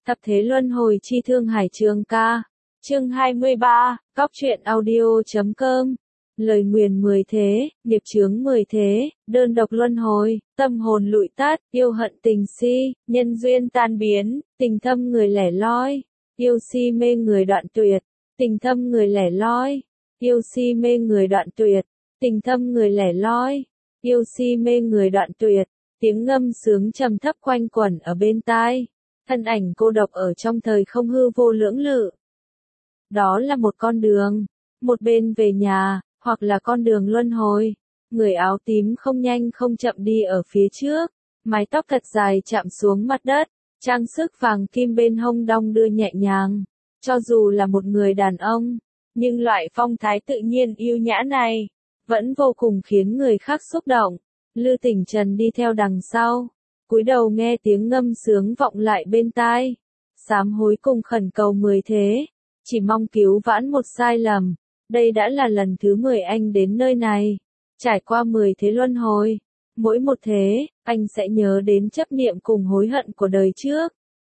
Thập thế luân hồi chi thương hải trường ca. Chương 23, Góc truyện audio.com. Lời nguyền 10 thế, nghiệp chướng 10 thế, đơn độc luân hồi, tâm hồn lụi tắt, yêu hận tình si, nhân duyên tan biến, tình thâm người lẻ loi, yêu si mê người đoạn tuyệt, tình thâm người lẻ loi, yêu si mê người đoạn tuyệt, tình thâm người lẻ loi, yêu si mê người đoạn tuyệt. Tiếng ngâm sướng trầm thấp quanh quẩn ở bên tai, thân ảnh cô độc ở trong thời không hư vô lưỡng lự. Đó là một con đường, một bên về nhà, hoặc là con đường luân hồi. Người áo tím không nhanh không chậm đi ở phía trước, mái tóc thật dài chạm xuống mặt đất, trang sức vàng kim bên hông đong đưa nhẹ nhàng. Cho dù là một người đàn ông, nhưng loại phong thái tự nhiên yêu nhã này, vẫn vô cùng khiến người khác xúc động. Lư Tỉnh Trần đi theo đằng sau, cúi đầu nghe tiếng ngâm sướng vọng lại bên tai. Sám hối cùng khẩn cầu 10 thế, chỉ mong cứu vãn một sai lầm. Đây đã là lần thứ 10 anh đến nơi này. Trải qua 10 thế luân hồi, mỗi một thế, anh sẽ nhớ đến chấp niệm cùng hối hận của đời trước.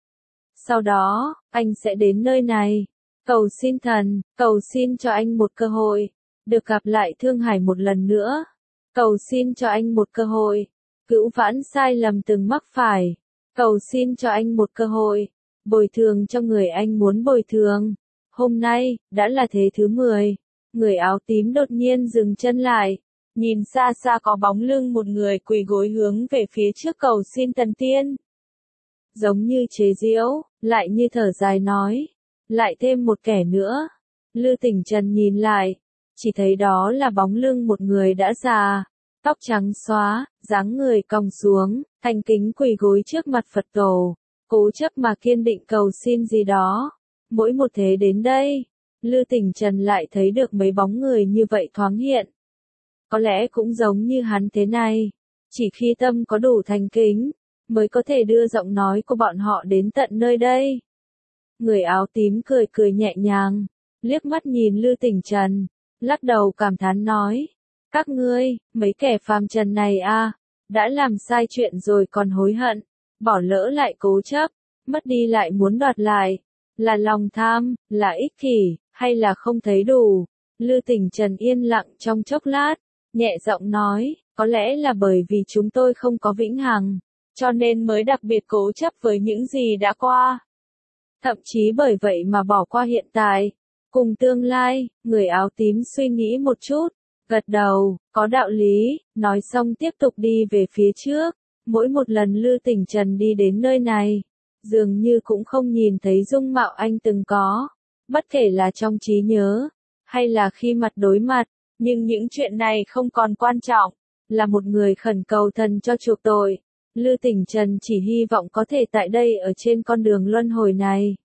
Sau đó, anh sẽ đến nơi này, cầu xin thần, cầu xin cho anh một cơ hội, được gặp lại Thương Hải một lần nữa. Cầu xin cho anh một cơ hội, cứu vãn sai lầm từng mắc phải. Cầu xin cho anh một cơ hội, bồi thường cho người anh muốn bồi thường. Hôm nay, đã là thế thứ 10. Người áo tím đột nhiên dừng chân lại, nhìn xa xa có bóng lưng một người quỳ gối hướng về phía trước cầu xin thần tiên. Giống như chế giễu, lại như thở dài nói, lại thêm một kẻ nữa. Lư Tỉnh Trần nhìn lại, chỉ thấy đó là bóng lưng một người đã già, tóc trắng xóa, dáng người cong xuống, thành kính quỳ gối trước mặt Phật tổ, cố chấp mà kiên định cầu xin gì đó. Mỗi một thế đến đây, Lư Tỉnh Trần lại thấy được mấy bóng người như vậy thoáng hiện. Có lẽ cũng giống như hắn thế này, chỉ khi tâm có đủ thành kính, mới có thể đưa giọng nói của bọn họ đến tận nơi đây. Người áo tím cười cười nhẹ nhàng, liếc mắt nhìn Lư Tỉnh Trần, lắc đầu cảm thán nói, các ngươi, mấy kẻ phàm trần này a, đã làm sai chuyện rồi còn hối hận, bỏ lỡ lại cố chấp, mất đi lại muốn đoạt lại, là lòng tham, là ích kỷ, hay là không thấy đủ. Lư Tỉnh Trần yên lặng trong chốc lát, nhẹ giọng nói, có lẽ là bởi vì chúng tôi không có vĩnh hằng, cho nên mới đặc biệt cố chấp với những gì đã qua. Thậm chí bởi vậy mà bỏ qua hiện tại, cùng tương lai. Người áo tím suy nghĩ một chút, gật đầu, có đạo lý, nói xong tiếp tục đi về phía trước. Mỗi một lần Lư Tỉnh Trần đi đến nơi này, dường như cũng không nhìn thấy dung mạo anh từng có, bất kể là trong trí nhớ, hay là khi mặt đối mặt, nhưng những chuyện này không còn quan trọng, là một người khẩn cầu thần cho chuộc tội. Lư Tỉnh Trần chỉ hy vọng có thể tại đây ở trên con đường luân hồi này,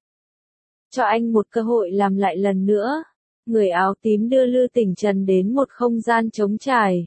cho anh một cơ hội làm lại lần nữa. Người áo tím đưa Lư Tỉnh Trần đến một không gian trống trải.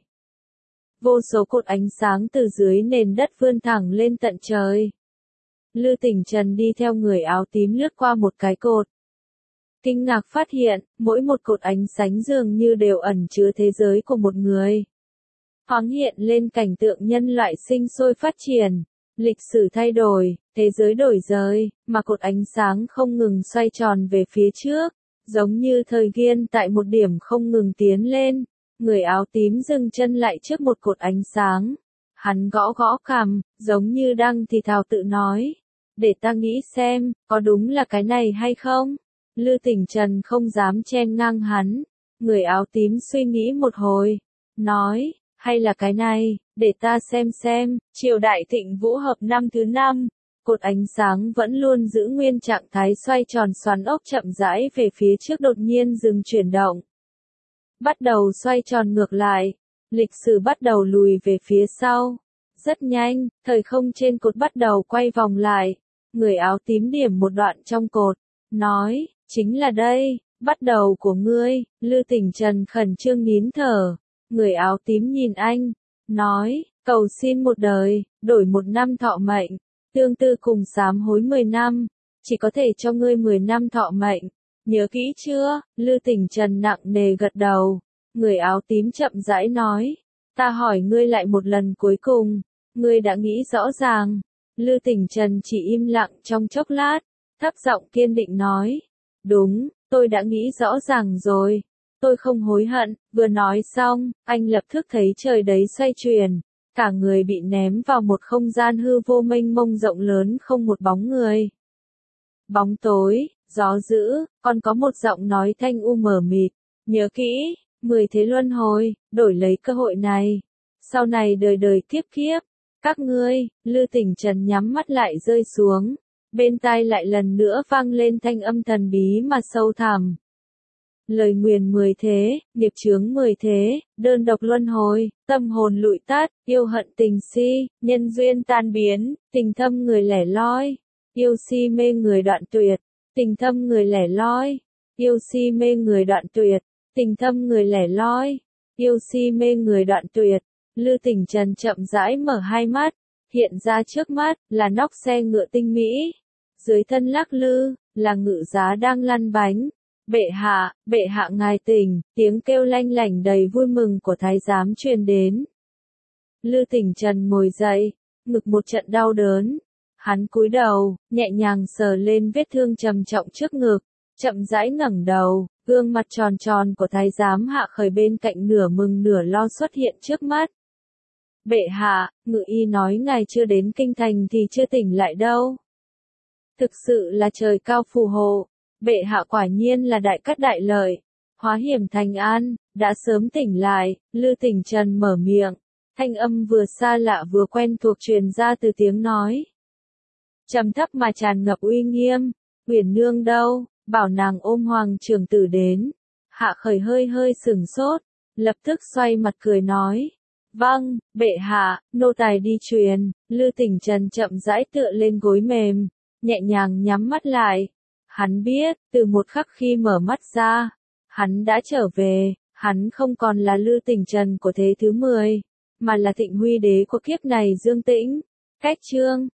Vô số cột ánh sáng từ dưới nền đất vươn thẳng lên tận trời. Lư Tỉnh Trần đi theo người áo tím lướt qua một cái cột. Kinh ngạc phát hiện, mỗi một cột ánh sáng dường như đều ẩn chứa thế giới của một người. Thoáng hiện lên cảnh tượng nhân loại sinh sôi phát triển, lịch sử thay đổi, thế giới đổi rời, mà cột ánh sáng không ngừng xoay tròn về phía trước, giống như thời gian tại một điểm không ngừng tiến lên. Người áo tím dừng chân lại trước một cột ánh sáng. Hắn gõ gõ cằm, giống như đang thì thào tự nói, để ta nghĩ xem, có đúng là cái này hay không? Lư Tỉnh Trần không dám chen ngang hắn. Người áo tím suy nghĩ một hồi, nói, hay là cái này, để ta xem. Triều đại Thịnh Vũ Hợp năm thứ 5, cột ánh sáng vẫn luôn giữ nguyên trạng thái xoay tròn xoắn ốc chậm rãi về phía trước đột nhiên dừng chuyển động. Bắt đầu xoay tròn ngược lại, lịch sử bắt đầu lùi về phía sau. Rất nhanh, thời không trên cột bắt đầu quay vòng lại. Người áo tím điểm một đoạn trong cột, nói, chính là đây, bắt đầu của ngươi. Lư Tỉnh Trần khẩn trương nín thở. Người áo tím nhìn anh, nói, cầu xin một đời, đổi một năm thọ mệnh, tương tự cùng sám hối 10 năm, chỉ có thể cho ngươi 10 năm thọ mệnh. Nhớ kỹ chưa? Lư Tỉnh Trần nặng nề gật đầu. Người áo tím chậm rãi nói, ta hỏi ngươi lại một lần cuối cùng, ngươi đã nghĩ rõ ràng. Lư Tỉnh Trần chỉ im lặng trong chốc lát, thấp giọng kiên định nói. Đúng, tôi đã nghĩ rõ ràng rồi. Tôi không hối hận. Vừa nói xong, anh lập tức thấy trời đấy xoay chuyển. Cả người bị ném vào một không gian hư vô mênh mông rộng lớn không một bóng người. Bóng tối, gió dữ, còn có một giọng nói thanh u mờ mịt. Nhớ kỹ, 10 thế luân hồi, đổi lấy cơ hội này. Sau này đời đời kiếp kiếp, các ngươi, Lư Tỉnh Trần nhắm mắt lại rơi xuống. Bên tai lại lần nữa vang lên thanh âm thần bí mà sâu thẳm. Lời nguyền 10 thế, nghiệp chướng 10 thế, đơn độc luân hồi, tâm hồn lụi tắt, yêu hận tình si, nhân duyên tan biến, tình thâm người lẻ loi, yêu si mê người đoạn tuyệt, tình thâm người lẻ loi, yêu si mê người đoạn tuyệt, tình thâm người lẻ loi, yêu si mê người đoạn tuyệt. Lư Tỉnh Trần chậm rãi mở hai mắt, hiện ra trước mắt là nóc xe ngựa tinh mỹ, dưới thân lắc lư là ngự giá đang lăn bánh. Bệ hạ ngài tỉnh, tiếng kêu lanh lảnh đầy vui mừng của thái giám truyền đến. Lư Tỉnh Trần ngồi dậy, ngực một trận đau đớn. Hắn cúi đầu, nhẹ nhàng sờ lên vết thương trầm trọng trước ngực, chậm rãi ngẩng đầu, gương mặt tròn tròn của thái giám Hạ Khởi bên cạnh nửa mừng nửa lo xuất hiện trước mắt. Bệ hạ, ngự y nói ngài chưa đến kinh thành thì chưa tỉnh lại đâu. Thực sự là trời cao phù hộ. Bệ hạ quả nhiên là đại cát đại lợi, hóa hiểm thành an, đã sớm tỉnh lại. Lư Tỉnh Trần mở miệng, thanh âm vừa xa lạ vừa quen thuộc truyền ra từ tiếng nói. Trầm thấp mà tràn ngập uy nghiêm. Uyển nương đâu, bảo nàng ôm hoàng trưởng tử đến. Hạ Khởi hơi hơi sửng sốt, lập tức xoay mặt cười nói. Vâng, bệ hạ, nô tài đi truyền. Lư Tỉnh Trần chậm rãi tựa lên gối mềm, nhẹ nhàng nhắm mắt lại. Hắn biết, từ một khắc khi mở mắt ra, hắn đã trở về, hắn không còn là Lư Tỉnh Trần của thế thứ 10, mà là Thịnh Huy Đế của kiếp này Dương Tĩnh. Cách chương